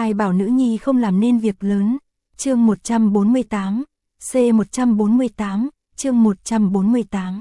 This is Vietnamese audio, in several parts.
Ai bảo nữ nhi không làm nên việc lớn. Chương 148, C148, chương 148.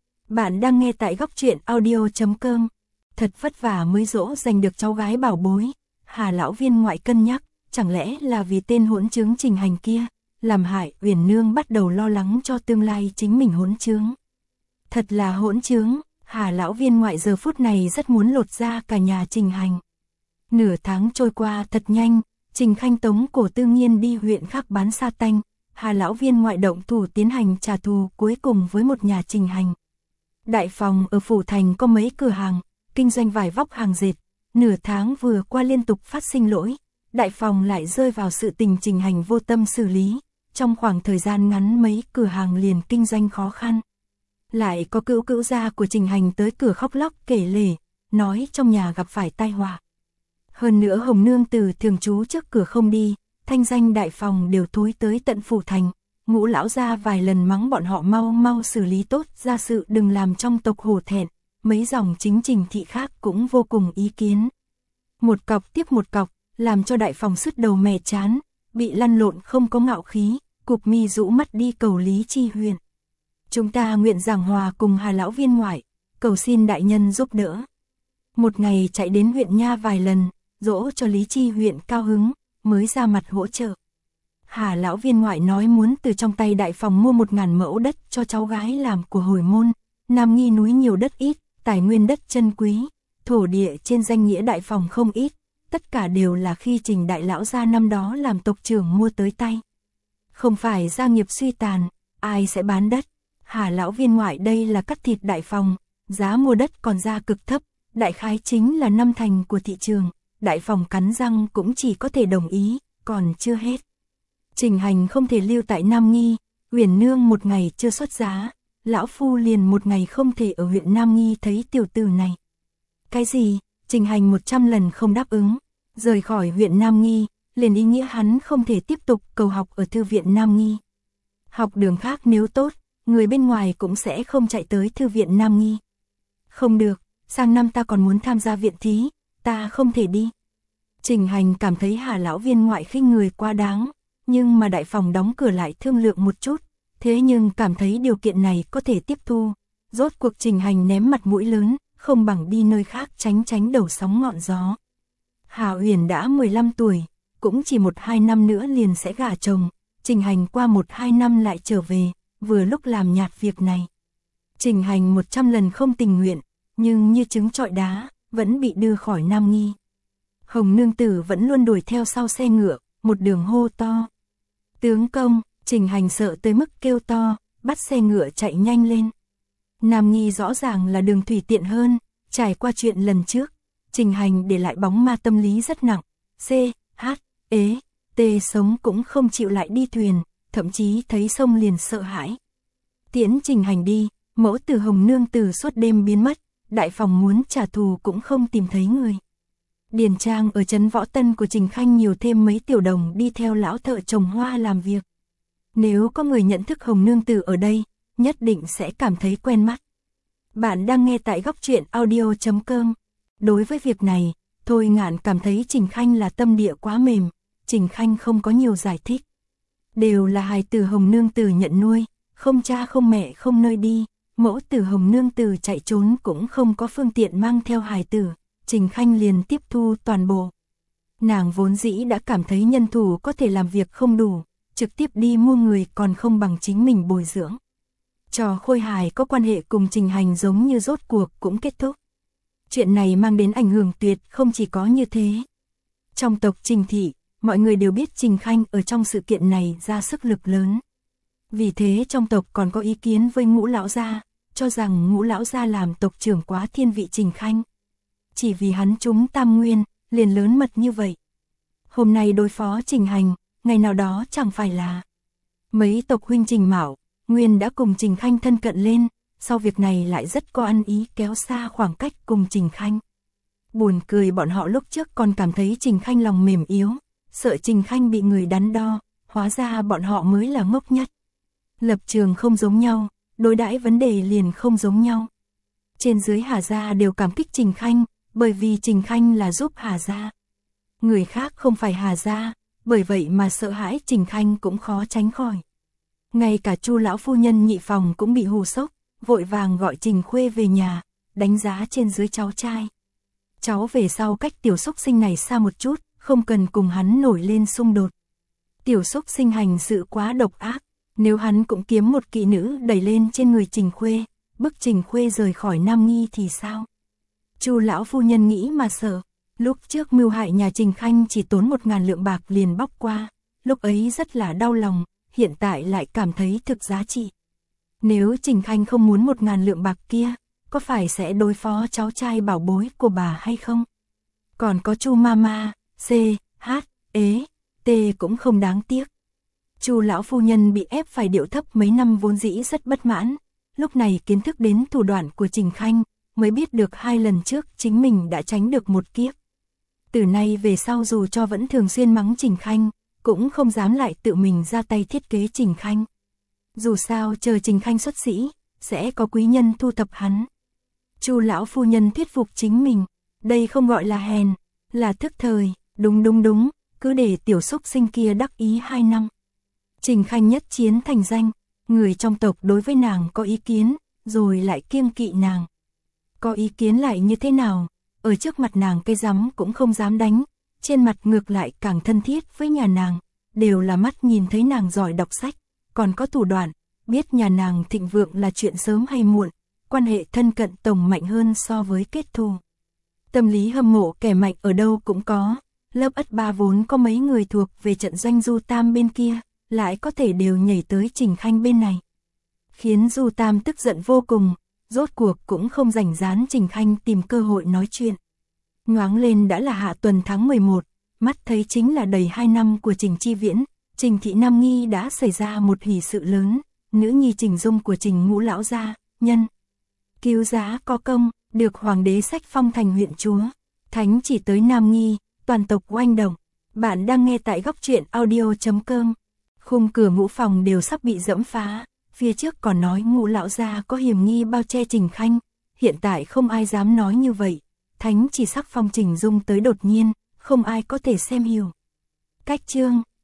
Bạn đang nghe tại góc truyện audio.com. Thật vất vả mới dỗ dành được cháu gái bảo bối. Hà lão viên ngoại cân nhắc, chẳng lẽ là vì tên hỗn chứng Trình Hành kia, làm hại Uyển Nương bắt đầu lo lắng cho tương lai chính mình hỗn chứng. Thật là hỗn chứng, Hà lão viên ngoại giờ phút này rất muốn lột ra cả nhà Trình Hành. Nửa tháng trôi qua thật nhanh, Trình Khanh tống Cổ Tư Nghiên đi huyện khác bán sa tanh, Hà lão viên ngoại động thủ tiến hành trả thù cuối cùng với một nhà Trình Hành. Đại phòng ở Phủ Thành có mấy cửa hàng, kinh doanh vải vóc hàng dệt, nửa tháng vừa qua liên tục phát sinh lỗi, đại phòng lại rơi vào sự tình Trình Hành vô tâm xử lý, trong khoảng thời gian ngắn mấy cửa hàng liền kinh doanh khó khăn. Lại có cữu gia của Trình Hành tới cửa khóc lóc kể lể, nói trong nhà gặp phải tai họa. Hơn nữa Hồng Nương Tử thường trú trước cửa không đi, thanh danh đại phòng đều thối tới tận Phủ Thành. Ngũ lão gia vài lần mắng bọn họ mau xử lý tốt ra sự đừng làm trong tộc hổ thẹn, mấy dòng chính Trình thị khác cũng vô cùng ý kiến. Một cọc tiếp một cọc, làm cho đại phòng sứt đầu mẻ chán, bị lăn lộn không có ngạo khí, cụp mi rũ mắt đi cầu Lý Chi Huyền. Chúng ta nguyện giảng hòa cùng Hà lão viên ngoại, cầu xin đại nhân giúp đỡ. Một ngày chạy đến huyện nha vài lần, dỗ cho Lý Chi Huyền cao hứng, mới ra mặt hỗ trợ. Hà lão viên ngoại nói muốn từ trong tay đại phòng mua 1000 mẫu đất cho cháu gái làm của hồi môn, Nam Nghi núi nhiều đất ít, tài nguyên đất chân quý, thổ địa trên danh nghĩa đại phòng không ít, tất cả đều là khi Trình đại lão gia năm đó làm tộc trưởng mua tới tay. Không phải gia nghiệp suy tàn, ai sẽ bán đất? Hà lão viên ngoại đây là cắt thịt đại phòng, giá mua đất còn ra cực thấp, đại khái chính là 5 thành của thị trường, đại phòng cắn răng cũng chỉ có thể đồng ý, còn chưa hết. Trình Hành không thể lưu tại Nam Nghi, Uyển Nương một ngày chưa xuất giá, lão phu liền một ngày không thể ở huyện Nam Nghi thấy tiểu tử này. Cái gì? Trình Hành 100 lần không đáp ứng, rời khỏi huyện Nam Nghi, liền ý nghĩa hắn không thể tiếp tục cầu học ở thư viện Nam Nghi. Học đường khác nếu tốt, người bên ngoài cũng sẽ không chạy tới thư viện Nam Nghi. Không được, sang năm ta còn muốn tham gia viện thí, ta không thể đi. Trình Hành cảm thấy Hà lão viên ngoại khinh người quá đáng, nhưng mà đại phòng đóng cửa lại thương lượng một chút, thế nhưng cảm thấy điều kiện này có thể tiếp thu. Rốt cuộc Trình Hành ném mặt mũi lớn, không bằng đi nơi khác tránh đầu sóng ngọn gió. Hà Uyển đã 15 tuổi, cũng chỉ 1-2 năm nữa liền sẽ gả chồng, Trình Hành qua 1-2 năm lại trở về, vừa lúc làm nhạt việc này. Trình Hành 100 lần không tình nguyện, nhưng như trứng trọi đá, vẫn bị đưa khỏi Nam Nghi. Hồng Nương Tử vẫn luôn đuổi theo sau xe ngựa, một đường hô to. Tướng công, Trình Hành sợ tới mức kêu to, bắt xe ngựa chạy nhanh lên. Nam Nghi rõ ràng là đường thủy tiện hơn, trải qua chuyện lần trước, Trình Hành để lại bóng ma tâm lý rất nặng, T sống cũng không chịu lại đi thuyền, thậm chí thấy sông liền sợ hãi. Tiễn Trình Hành đi, mẫu tử Hồng Nương Tử suốt đêm biến mất, đại phòng muốn trả thù cũng không tìm thấy người. Điền trang ở trấn Võ Tân của Trình Khanh nhiều thêm mấy tiểu đồng đi theo lão thợ trồng hoa làm việc. Nếu có người nhận thức Hồng Nương Tử ở đây, nhất định sẽ cảm thấy quen mắt. Bạn đang nghe tại góc truyện audio.com. Đối với việc này, Thôi Ngạn cảm thấy Trình Khanh là tâm địa quá mềm, Trình Khanh không có nhiều giải thích. Đều là hài tử Hồng Nương Tử nhận nuôi, không cha không mẹ không nơi đi, mẫu tử Hồng Nương Tử chạy trốn cũng không có phương tiện mang theo hài tử. Trình Khanh liền tiếp thu toàn bộ. Nàng vốn dĩ đã cảm thấy nhân thủ có thể làm việc không đủ, trực tiếp đi mua người còn không bằng chính mình bồi dưỡng. Trò khôi hài có quan hệ cùng Trình Hành giống như rốt cuộc cũng kết thúc. Chuyện này mang đến ảnh hưởng tuyệt không chỉ có như thế. Trong tộc Trình thị, mọi người đều biết Trình Khanh ở trong sự kiện này ra sức lực lớn. Vì thế trong tộc còn có ý kiến với Ngũ lão gia, cho rằng Ngũ lão gia làm tộc trưởng quá thiên vị Trình Khanh. Chỉ vì hắn trúng tam nguyên, liền lớn mật như vậy. Hôm nay đối phó Trình Hành, ngày nào đó chẳng phải là. Mấy tộc huynh Trình Mạo, Nguyên đã cùng Trình Khanh thân cận lên, sau việc này lại rất có ăn ý kéo xa khoảng cách cùng Trình Khanh. Buồn cười bọn họ lúc trước còn cảm thấy Trình Khanh lòng mềm yếu, sợ Trình Khanh bị người đắn đo, hóa ra bọn họ mới là ngốc nhất. Lập trường không giống nhau, đối đãi vấn đề liền không giống nhau. Trên dưới Hà gia đều cảm kích Trình Khanh, bởi vì Trình Khanh là giúp Hà gia. Người khác không phải Hà gia, bởi vậy mà sợ hãi Trình Khanh cũng khó tránh khỏi. Ngay cả Chu lão phu nhân nhị phòng cũng bị hù sốc, vội vàng gọi Trình Khuê về nhà, đánh giá trên dưới cháu trai. Cháu về sau cách tiểu xúc sinh này xa một chút, không cần cùng hắn nổi lên xung đột. Tiểu xúc sinh hành sự quá độc ác, nếu hắn cũng kiếm một kỵ nữ đẩy lên trên người Trình Khuê, bức Trình Khuê rời khỏi Nam Nghi thì sao? Chu lão phu nhân nghĩ mà sợ, lúc trước mưu hại nhà Trình Khanh chỉ tốn 1.000 lượng bạc liền bóc qua, lúc ấy rất là đau lòng, hiện tại lại cảm thấy thực giá trị. Nếu Trình Khanh không muốn 1.000 lượng bạc kia, có phải sẽ đối phó cháu trai bảo bối của bà hay không? Còn có Chu Mama, C, H, Ế, T cũng không đáng tiếc. Chu lão phu nhân bị ép phải điệu thấp mấy năm vốn dĩ rất bất mãn, lúc này kiến thức đến thủ đoạn của Trình Khanh, mới biết được 2 lần trước chính mình đã tránh được một kiếp. Từ nay về sau dù cho vẫn thường xuyên mắng Trình Khanh, cũng không dám lại tự mình ra tay thiết kế Trình Khanh. Dù sao chờ Trình Khanh xuất sĩ, sẽ có quý nhân thu thập hắn. Chu lão phu nhân thuyết phục chính mình, đây không gọi là hèn, là thức thời, đúng, cứ để tiểu xúc sinh kia đắc ý 2 năm. Trình Khanh nhất chiến thành danh, người trong tộc đối với nàng có ý kiến, rồi lại kiêng kỵ nàng. Có ý kiến lại như thế nào, ở trước mặt nàng cây rắm cũng không dám đánh, trên mặt ngược lại càng thân thiết với nhà nàng, đều là mắt nhìn thấy nàng giỏi đọc sách, còn có thủ đoạn, biết nhà nàng thịnh vượng là chuyện sớm hay muộn, quan hệ thân cận tổng mạnh hơn so với kết thù. Tâm lý hâm mộ kẻ mạnh ở đâu cũng có, lớp Ất Ba vốn có mấy người thuộc về trận doanh Du Tam bên kia, lại có thể đều nhảy tới Trình Khanh bên này. Khiến Du Tam tức giận vô cùng, rốt cuộc cũng không rảnh rán Trình Khanh tìm cơ hội nói chuyện. Nhoáng lên đã là hạ tuần tháng 11, mắt thấy chính là đầy 2 năm của Trình Chi Viễn, Trình thị Nam Nghi đã xảy ra một hỷ sự lớn, nữ nhi Trình Dung của Trình Ngũ lão gia, nhân cứu giá có công, được hoàng đế sách phong thành huyện chúa. Thánh chỉ tới Nam Nghi, toàn tộc oanh động. Bạn đang nghe tại góc truyện audio.com. Khung cửa ngũ phòng đều sắp bị dẫm phá, phía trước còn nói Ngũ lão gia có hiểm nghi bao che Trình Khanh, hiện tại không ai dám nói như vậy. Thánh chỉ sắc phong Trình Dung tới đột nhiên, không ai có thể xem hiểu. Cách chương